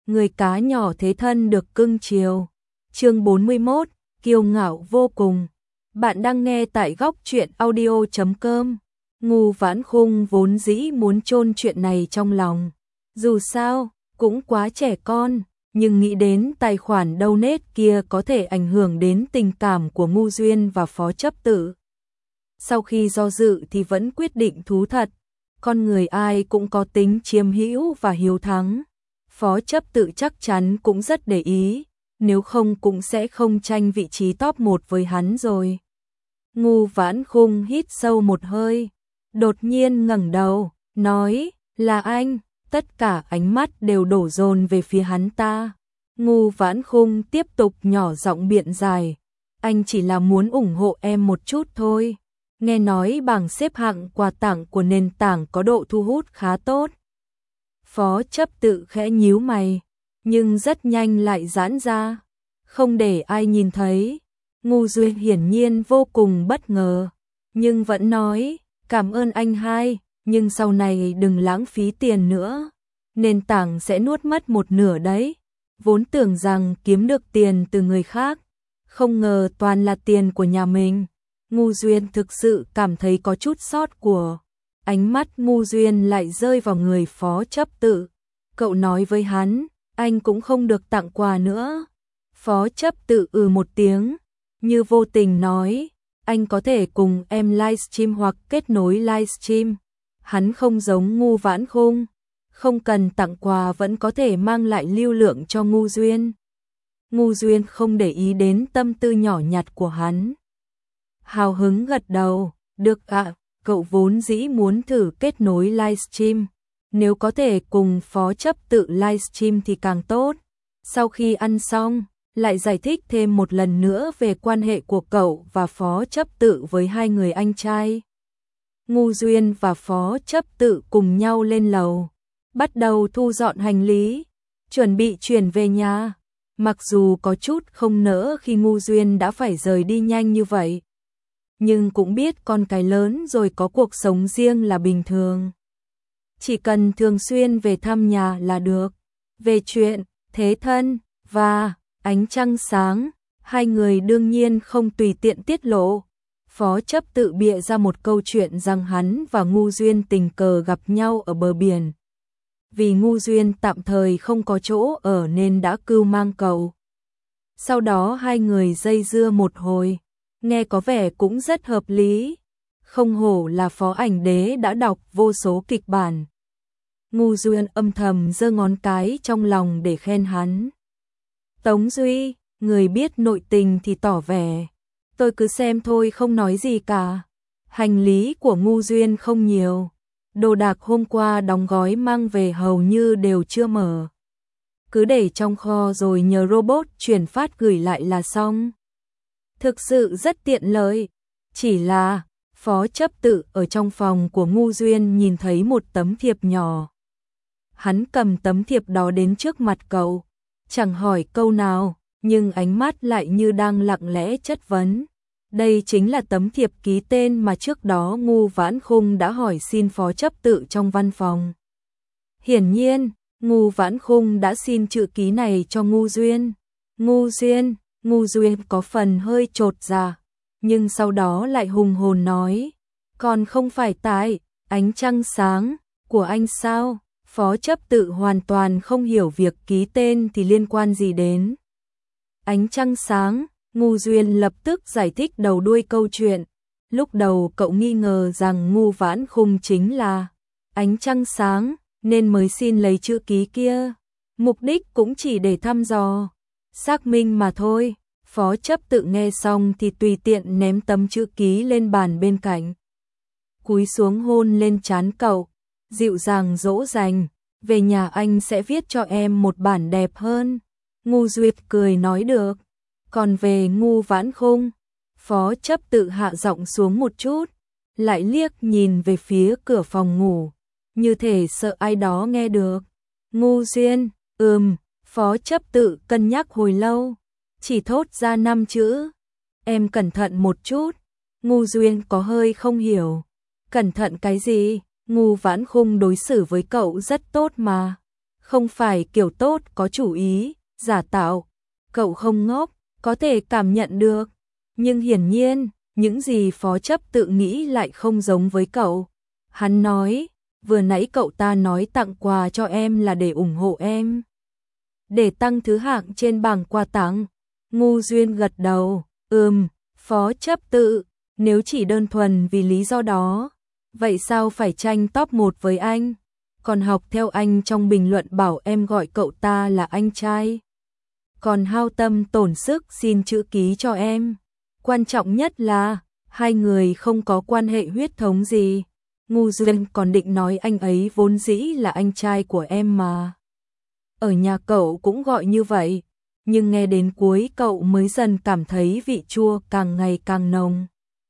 người cá nhỏ thế thân được cưng chiều. Chương 41, kiêu ngạo vô cùng. Bạn đang nghe tại góc truyện audio.com. Ngô Vãn Khung vốn dĩ muốn chôn chuyện này trong lòng. Dù sao, cũng quá trẻ con, nhưng nghĩ đến tài khoản donate kia có thể ảnh hưởng đến tình cảm của Ngô Duyên và Phó Chấp Tự. Sau khi do dự thì vẫn quyết định thú thật. Con người ai cũng có tính chiếm hữu và hiếu thắng. Phó Chấp Tự chắc chắn cũng rất để ý, nếu không cũng sẽ không tranh vị trí top 1 với hắn rồi. Ngô Vãn Khung hít sâu một hơi, đột nhiên ngẩng đầu, nói, là anh. Tất cả ánh mắt đều đổ dồn về phía hắn ta. Ngô Vãn Khung tiếp tục nhỏ giọng biện giải, anh chỉ là muốn ủng hộ em một chút thôi. Nghe nói bảng xếp hạng quà tặng của nền tảng có độ thu hút khá tốt. Phó Chấp Tự khẽ nhíu mày, nhưng rất nhanh lại giãn ra, không để ai nhìn thấy. Ngô Duyên hiển nhiên vô cùng bất ngờ, nhưng vẫn nói, cảm ơn anh hai, nhưng sau này đừng lãng phí tiền nữa. Nền tảng sẽ nuốt mất một nửa đấy. Vốn tưởng rằng kiếm được tiền từ người khác, không ngờ toàn là tiền của nhà mình. Ngô Duyên thực sự cảm thấy có chút sót của. Ánh mắt Ngô Duyên lại rơi vào người Phó Chấp Tự. Cậu nói với hắn, anh cũng không được tặng quà nữa. Phó Chấp Tự một tiếng, như vô tình nói, anh có thể cùng em livestream hoặc kết nối livestream. Hắn không giống Ngô Vãn Khung, không cần tặng quà vẫn có thể mang lại lưu lượng cho Ngô Duyên. Ngô Duyên không để ý đến tâm tư nhỏ nhặt của hắn. Hào hứng gật đầu, được ạ, cậu vốn dĩ muốn thử kết nối livestream. Nếu có thể cùng Phó Chấp Tự livestream thì càng tốt. Sau khi ăn xong, lại giải thích thêm một lần nữa về quan hệ của cậu và Phó Chấp Tự với hai người anh trai. Ngô Duyên và Phó Chấp Tự cùng nhau lên lầu, bắt đầu thu dọn hành lý, chuẩn bị chuyển về nhà. Mặc dù có chút không nỡ khi Ngô Duyên đã phải rời đi nhanh như vậy, nhưng cũng biết con cái lớn rồi có cuộc sống riêng là bình thường. Chỉ cần thường xuyên về thăm nhà là được. Về chuyện thế thân và ánh trăng sáng, hai người đương nhiên không tùy tiện tiết lộ. Phó Chấp Tự bịa ra một câu chuyện rằng hắn và Ngô Duyên tình cờ gặp nhau ở bờ biển. Vì Ngô Duyên tạm thời không có chỗ ở nên đã cưu mang cậu. Sau đó hai người dây dưa một hồi, nghe có vẻ cũng rất hợp lý. Không hổ là Phó Ảnh Đế đã đọc vô số kịch bản. Ngô Duyên âm thầm giơ ngón cái trong lòng để khen hắn. Tống Duy, người biết nội tình thì tỏ vẻ. Tôi cứ xem thôi không nói gì cả. Hành lý của Ngô Duyên không nhiều. Đồ đạc hôm qua đóng gói mang về hầu như đều chưa mở. Cứ để trong kho rồi nhờ robot chuyển phát gửi lại là xong. Thực sự rất tiện lợi. Chỉ là Phó Chấp Tự ở trong phòng của Ngô Duyên nhìn thấy một tấm thiệp nhỏ. Hắn cầm tấm thiệp đó đến trước mặt cậu, chẳng hỏi câu nào, nhưng ánh mắt lại như đang lặng lẽ chất vấn. Đây chính là tấm thiệp ký tên mà trước đó Ngô Vãn Khung đã hỏi xin Phó Chấp Tự trong văn phòng. Hiển nhiên, Ngô Vãn Khung đã xin chữ ký này cho Ngô Duyên. Ngô Duyên có phần hơi chột dạ, nhưng sau đó lại hùng hồn nói, còn không phải tại ánh trăng sáng của anh sao? Phó Chấp Tự hoàn toàn không hiểu việc ký tên thì liên quan gì đến ánh trăng sáng. Ngô Duyên lập tức giải thích đầu đuôi câu chuyện. Lúc đầu cậu nghi ngờ rằng Ngô Vãn Khung chính là ánh trăng sáng, nên mới xin lấy chữ ký kia. Mục đích cũng chỉ để thăm dò, xác minh mà thôi. Phó Chấp Tự nghe xong thì tùy tiện ném tấm chữ ký lên bàn bên cạnh. Cúi xuống hôn lên trán cậu, dịu dàng dỗ dành, về nhà anh sẽ viết cho em một bản đẹp hơn. Ngô Duyệt cười nói được. Còn về Ngô Vãn Khung, Phó Chấp Tự hạ giọng xuống một chút, lại liếc nhìn về phía cửa phòng ngủ, như thể sợ ai đó nghe được. Ngô Duyên, Phó Chấp Tự cân nhắc hồi lâu, chỉ thốt ra 5 chữ. Em cẩn thận một chút. Ngô Duyên có hơi không hiểu. Cẩn thận cái gì? Ngô Vãn Khung đối xử với cậu rất tốt mà. không phải kiểu tốt có chủ ý, giả tạo. Cậu không ngốc, có thể cảm nhận được. Nhưng hiển nhiên, những gì Phó Chấp Tự nghĩ lại không giống với cậu. Hắn nói, vừa nãy cậu ta nói tặng quà cho em là để ủng hộ em. Để tăng thứ hạng trên bảng quà tặng. Ngu Duyên gật đầu, Phó Chấp Tự, nếu chỉ đơn thuần vì lý do đó, vậy sao phải tranh top 1 với anh? Còn học theo anh trong bình luận bảo em gọi cậu ta là anh trai. Còn hao tâm tổn sức xin chữ ký cho em. Quan trọng nhất là, hai người không có quan hệ huyết thống gì. Ngu Duyên còn định nói anh ấy vốn dĩ là anh trai của em mà. Ở nhà cậu cũng gọi như vậy, nhưng nghe đến cuối cậu mới dần cảm thấy vị chua càng ngày càng nồng.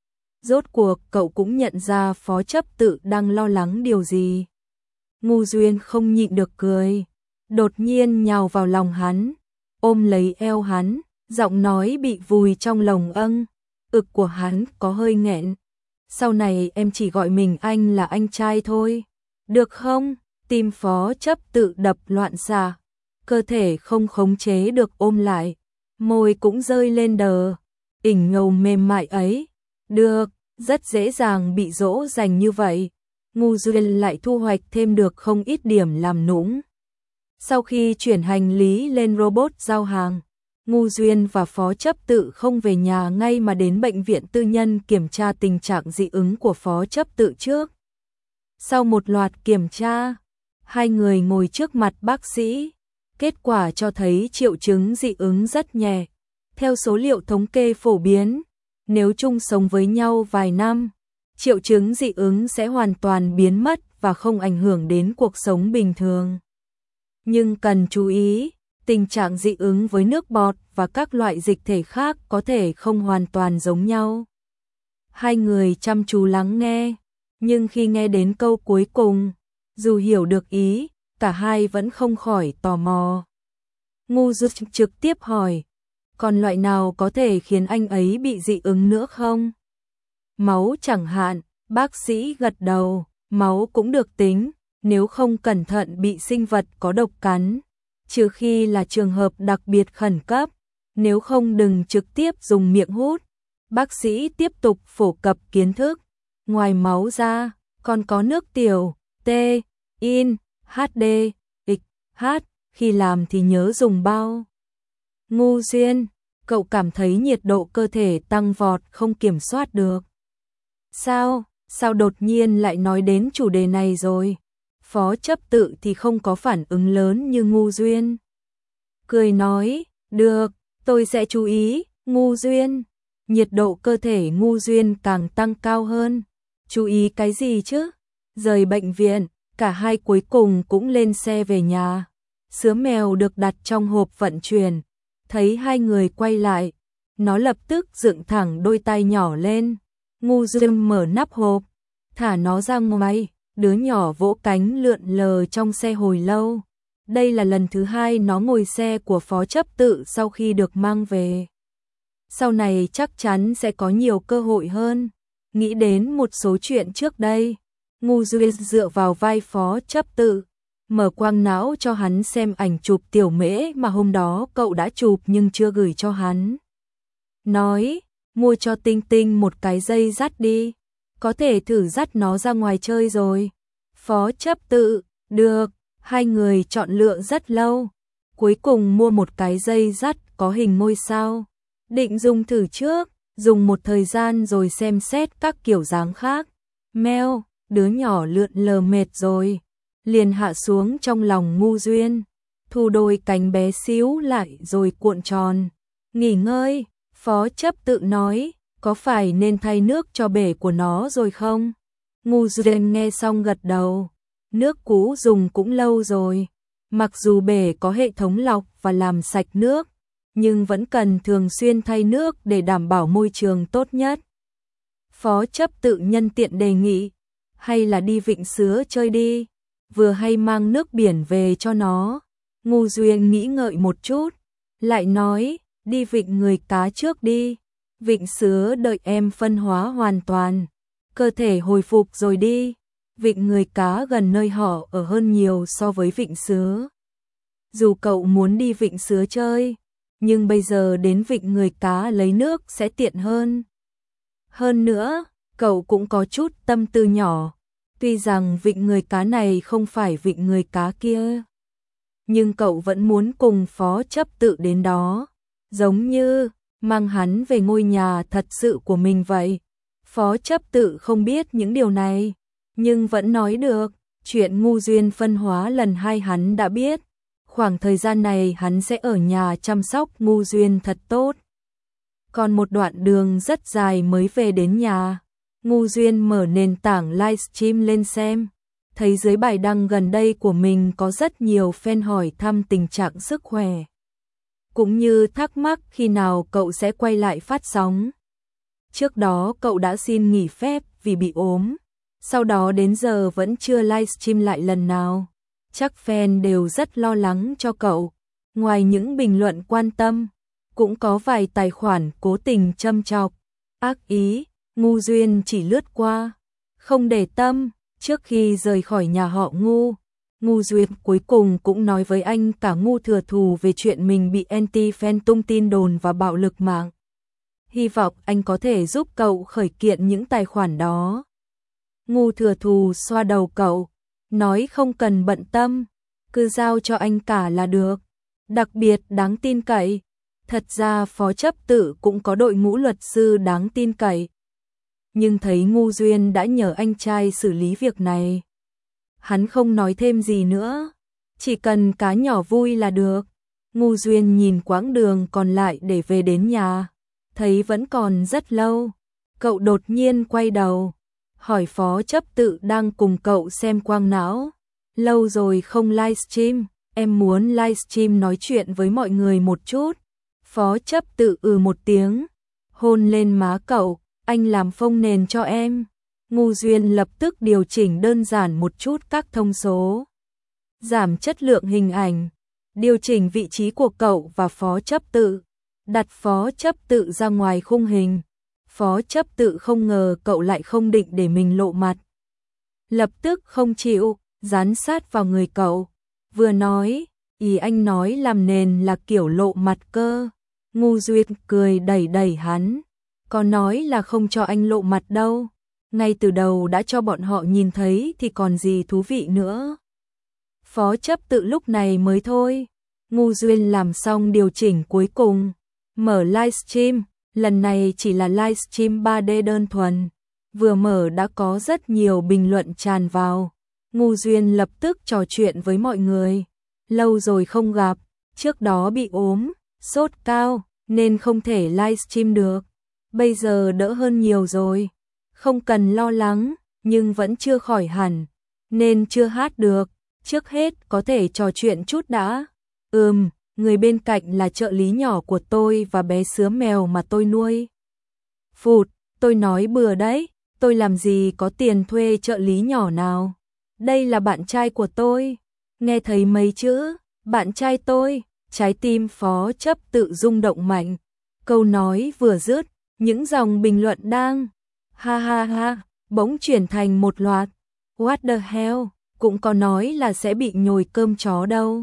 Rốt cuộc cậu cũng nhận ra Phó Chấp Tự đang lo lắng điều gì. Ngu Duyên không nhịn được cười, đột nhiên nhào vào lòng hắn, ôm lấy eo hắn, giọng nói bị vùi trong lồng ực của hắn có hơi nghẹn. Sau này em chỉ gọi mình anh là anh trai thôi, được không? Tim Phó Chấp Tự đập loạn xạ, cơ thể không khống chế được ôm lại, môi cũng rơi lên đờ, ỉnh ngầu mềm mại ấy. Được, rất dễ dàng bị dỗ dành như vậy. Ngu Duyên lại thu hoạch thêm được không ít điểm làm nũng. Sau khi chuyển hành lý lên robot giao hàng, Ngu Duyên và Phó Chấp Tự không về nhà ngay mà đến bệnh viện tư nhân kiểm tra tình trạng dị ứng của Phó Chấp Tự trước. Sau một loạt kiểm tra, hai người ngồi trước mặt bác sĩ. Kết quả cho thấy triệu chứng dị ứng rất nhẹ. Theo số liệu thống kê phổ biến, nếu chung sống với nhau vài năm, triệu chứng dị ứng sẽ hoàn toàn biến mất và không ảnh hưởng đến cuộc sống bình thường. Nhưng cần chú ý, tình trạng dị ứng với nước bọt và các loại dịch thể khác có thể không hoàn toàn giống nhau. Hai người chăm chú lắng nghe, nhưng khi nghe đến câu cuối cùng, dù hiểu được ý, cả hai vẫn không khỏi tò mò. Ngu Duyên trực tiếp hỏi, còn loại nào có thể khiến anh ấy bị dị ứng nữa không? Máu chẳng hạn, bác sĩ gật đầu, máu cũng được tính, nếu không cẩn thận bị sinh vật có độc cắn, trừ khi là trường hợp đặc biệt khẩn cấp, nếu không đừng trực tiếp dùng miệng hút. Bác sĩ tiếp tục phổ cập kiến thức, ngoài máu ra, còn có nước tiểu, T, in, HD, XH, khi làm thì nhớ dùng bao. Ngu Duyên, cậu cảm thấy nhiệt độ cơ thể tăng vọt không kiểm soát được. Sao đột nhiên lại nói đến chủ đề này rồi? Phó Chấp Tự thì không có phản ứng lớn như Ngu Duyên. Cười nói, được, tôi sẽ chú ý. Ngu Duyên, nhiệt độ cơ thể Ngu Duyên càng tăng cao hơn. Chú ý cái gì chứ? Rời bệnh viện, cả hai cuối cùng cũng lên xe về nhà. Sứa mèo được đặt trong hộp vận chuyển. Thấy hai người quay lại, nó lập tức dựng thẳng đôi tay nhỏ lên. Ngu Duyên mở nắp hộp, thả nó ra ngoài, đứa nhỏ vỗ cánh lượn lờ trong xe hồi lâu. Đây là lần thứ hai nó ngồi xe của Phó Chấp Tự sau khi được mang về. Sau này chắc chắn sẽ có nhiều cơ hội hơn. Nghĩ đến một số chuyện trước đây, Ngu Duyên dựa vào vai Phó Chấp Tự, mở quang não cho hắn xem ảnh chụp tiểu mễ mà hôm đó cậu đã chụp nhưng chưa gửi cho hắn. Nói, mua cho Tinh Tinh một cái dây dắt đi, có thể thử dắt nó ra ngoài chơi rồi. Phó Chấp Tự, được, hai người chọn lựa rất lâu, cuối cùng mua một cái dây dắt có hình ngôi sao. Định dùng thử trước, dùng một thời gian rồi xem xét các kiểu dáng khác. Mèo, đứa nhỏ lượn lờ mệt rồi, liền hạ xuống trong lòng Ngu Duyên, thu đôi cánh bé xíu lại rồi cuộn tròn. Nghỉ ngơi, Phó Chấp Tự nói, có phải nên thay nước cho bể của nó rồi không? Ngu Duyên nghe xong gật đầu, nước cũ dùng cũng lâu rồi, mặc dù bể có hệ thống lọc và làm sạch nước, nhưng vẫn cần thường xuyên thay nước để đảm bảo môi trường tốt nhất. Phó Chấp Tự nhân tiện đề nghị, hay là đi Vịnh Sứa chơi đi, vừa hay mang nước biển về cho nó. Ngu Duyên nghĩ ngợi một chút, lại nói, đi Vịnh Người Cá trước đi, Vịnh Sứa đợi em phân hóa hoàn toàn, cơ thể hồi phục rồi đi. Vịnh Người Cá gần nơi họ ở hơn nhiều so với Vịnh Sứa. dù cậu muốn đi Vịnh Sứa chơi, nhưng bây giờ đến Vịnh Người Cá lấy nước sẽ tiện hơn. Hơn nữa, cậu cũng có chút tâm tư nhỏ, tuy rằng Vịnh Người Cá này không phải Vịnh Người Cá kia, nhưng cậu vẫn muốn cùng Phó Chấp Tự đến đó, giống như mang hắn về ngôi nhà thật sự của mình vậy. Phó Chấp Tự không biết những điều này, nhưng vẫn nói được, chuyện ngu duyên phân hóa lần 2 hắn đã biết, khoảng thời gian này hắn sẽ ở nhà chăm sóc ngu duyên thật tốt. Còn một đoạn đường rất dài mới về đến nhà, ngu duyên mở nền tảng livestream lên xem, thấy dưới bài đăng gần đây của mình có rất nhiều fan hỏi thăm tình trạng sức khỏe, cũng như thắc mắc khi nào cậu sẽ quay lại phát sóng. Trước đó cậu đã xin nghỉ phép vì bị ốm, sau đó đến giờ vẫn chưa livestream lại lần nào. Chắc fan đều rất lo lắng cho cậu. Ngoài những bình luận quan tâm, cũng có vài tài khoản cố tình châm chọc, ác ý, ngu duyên chỉ lướt qua, không để tâm. Trước khi rời khỏi nhà họ ngu duyên cuối cùng cũng nói với anh cả Ngu Thừa Thù về chuyện mình bị anti-fan tung tin đồn và bạo lực mạng. Hy vọng anh có thể giúp cậu khởi kiện những tài khoản đó. Ngu Thừa Thù xoa đầu cậu, nói không cần bận tâm, cứ giao cho anh cả là được. Đặc biệt đáng tin cậy. Thật ra Phó Chấp Tự cũng có đội ngũ luật sư đáng tin cậy. Nhưng thấy ngu duyên đã nhờ anh trai xử lý việc này, hắn không nói thêm gì nữa, chỉ cần cá nhỏ vui là được. Ngu duyên nhìn quãng đường còn lại để về đến nhà, thấy vẫn còn rất lâu, cậu đột nhiên quay đầu, hỏi Phó Chấp Tự đang cùng cậu xem quang não, lâu rồi không livestream, em muốn livestream nói chuyện với mọi người một chút. Phó Chấp Tự một tiếng, hôn lên má cậu, anh làm phông nền cho em. Ngu duyên lập tức điều chỉnh đơn giản một chút các thông số, giảm chất lượng hình ảnh, điều chỉnh vị trí của cậu và Phó Chấp Tự, đặt Phó Chấp Tự ra ngoài khung hình. Phó Chấp Tự không ngờ cậu lại không định để mình lộ mặt, lập tức không chịu, dán sát vào người cậu, vừa nói, ý anh nói làm nền là kiểu lộ mặt cơ. Ngu duyên cười đẩy đẩy hắn, có nói là không cho anh lộ mặt đâu, ngay từ đầu đã cho bọn họ nhìn thấy thì còn gì thú vị nữa. Phó Chấp Tự lúc này mới thôi. Ngu duyên làm xong điều chỉnh cuối cùng, mở livestream, lần này chỉ là livestream 3D đơn thuần, vừa mở đã có rất nhiều bình luận tràn vào. Ngu duyên lập tức trò chuyện với mọi người, lâu rồi không gặp, trước đó bị ốm, sốt cao nên không thể livestream được, bây giờ đỡ hơn nhiều rồi, không cần lo lắng, nhưng vẫn chưa khỏi hẳn, nên chưa hát được, trước hết có thể trò chuyện chút đã. Người bên cạnh là trợ lý nhỏ của tôi và bé sứa mèo mà tôi nuôi. Phụt, tôi nói bừa đấy, tôi làm gì có tiền thuê trợ lý nhỏ nào. Đây là bạn trai của tôi. Nghe thấy mấy chữ, bạn trai tôi, trái tim Phó Chấp Tự rung động mạnh. Câu nói vừa dứt, những dòng bình luận đang ha ha ha bỗng chuyển thành một loạt what the hell, cũng có nói là sẽ bị nhồi cơm chó đâu.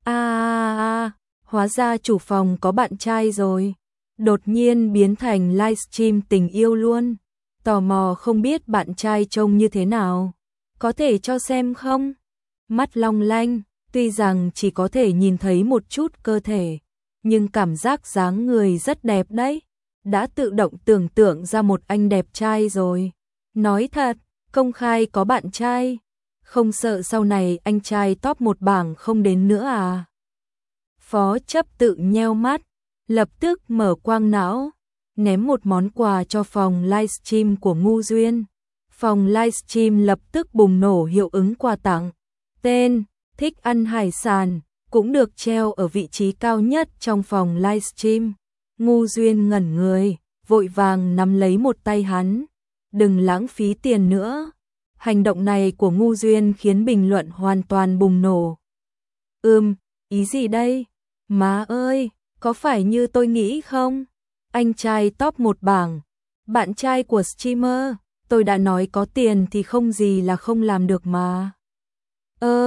Hóa ra chủ phòng có bạn trai rồi. Đột nhiên biến thành livestream tình yêu luôn. Tò mò không biết bạn trai trông như thế nào, có thể cho xem không? Mắt long lanh, tuy rằng chỉ có thể nhìn thấy một chút cơ thể, nhưng cảm giác dáng người rất đẹp đấy. Đã tự động tưởng tượng ra một anh đẹp trai rồi. Nói thật, công khai có bạn trai, không sợ sau này anh trai top 1 bảng không đến nữa à? Phó Chấp Tự nheo mắt, lập tức mở quang não, ném một món quà cho phòng livestream của ngu duyên. Phòng livestream lập tức bùng nổ hiệu ứng quà tặng. Tên, thích ăn hải sản, cũng được treo ở vị trí cao nhất trong phòng livestream. Ngu duyên ngẩn người, vội vàng nắm lấy một tay hắn. Đừng lãng phí tiền nữa. Hành động này của ngu duyên khiến bình luận hoàn toàn bùng nổ. Ý gì đây? Má ơi, có phải như tôi nghĩ không? Anh trai top 1 bảng, bạn trai của streamer, tôi đã nói có tiền thì không gì là không làm được mà.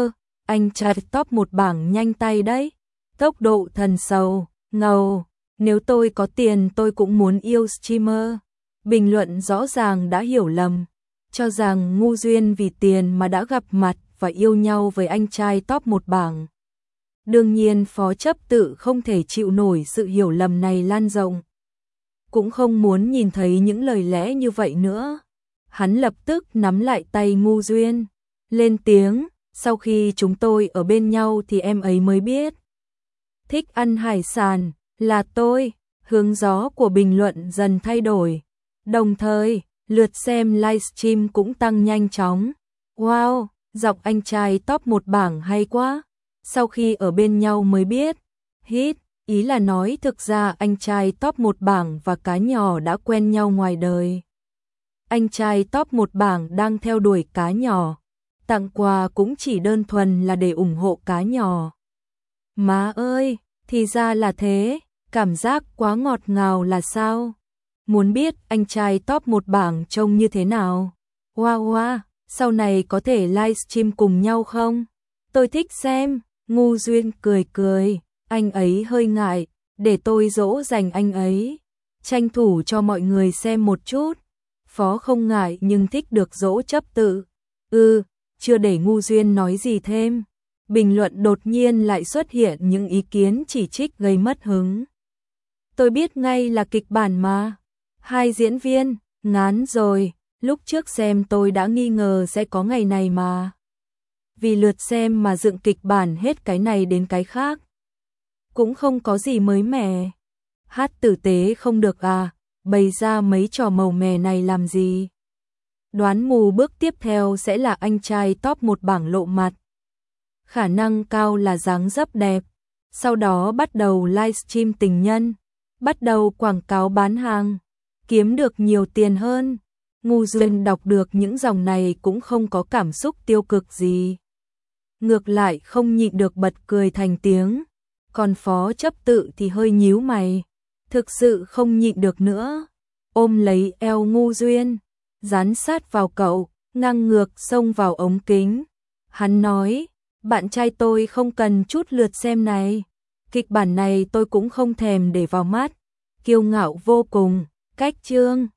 anh trai top 1 bảng nhanh tay đấy. Tốc độ thần sầu, ngầu, nếu tôi có tiền tôi cũng muốn yêu streamer. Bình luận rõ ràng đã hiểu lầm, cho rằng ngu duyên vì tiền mà đã gặp mặt và yêu nhau với anh trai top 1 bảng. Đương nhiên phó chấp tự không thể chịu nổi sự hiểu lầm này lan rộng. Cũng không muốn nhìn thấy những lời lẽ như vậy nữa. Hắn lập tức nắm lại tay ngu duyên, lên tiếng, sau khi chúng tôi ở bên nhau thì em ấy mới biết. Thích ăn hải sản, là tôi. Hướng gió của bình luận dần thay đổi. Đồng thời, lượt xem livestream cũng tăng nhanh chóng. Wow, giọng anh trai top 1 bảng hay quá. Sau khi ở bên nhau mới biết. Hít, ý là nói thực ra anh trai top 1 bảng và cá nhỏ đã quen nhau ngoài đời. Anh trai top 1 bảng đang theo đuổi cá nhỏ. Tặng quà cũng chỉ đơn thuần là để ủng hộ cá nhỏ. Má ơi, thì ra là thế, cảm giác quá ngọt ngào là sao? Muốn biết anh trai top 1 bảng trông như thế nào? Wow wow, sau này có thể livestream cùng nhau không? Tôi thích xem. Ngu duyên cười cười, anh ấy hơi ngại, để tôi dỗ dành anh ấy. Tranh thủ cho mọi người xem một chút. Phó không ngại nhưng thích được dỗ chấp tự. Chưa để ngu duyên nói gì thêm. Bình luận đột nhiên lại xuất hiện những ý kiến chỉ trích gây mất hứng. Tôi biết ngay là kịch bản mà. Hai diễn viên, ngán rồi, lúc trước xem tôi đã nghi ngờ sẽ có ngày này mà. Vì lượt xem mà dựng kịch bản hết cái này đến cái khác. Cũng không có gì mới mẻ. Hát tử tế không được à, bày ra mấy trò màu mè này làm gì. Đoán mù bước tiếp theo sẽ là anh trai top 1 bảng lộ mặt. Khả năng cao là dáng dấp đẹp. Sau đó bắt đầu livestream tình nhân. Bắt đầu quảng cáo bán hàng. Kiếm được nhiều tiền hơn. Ngu duyên đọc được những dòng này cũng không có cảm xúc tiêu cực gì. Ngược lại không nhịn được bật cười thành tiếng. Còn phó chấp tự thì hơi nhíu mày. Thực sự không nhịn được nữa. Ôm lấy eo ngu duyên. Dán sát vào cậu, ngang ngược xông vào ống kính. Hắn nói, bạn trai tôi không cần chút lượt xem này. Kịch bản này tôi cũng không thèm để vào mắt. Kiêu ngạo vô cùng, cách chương.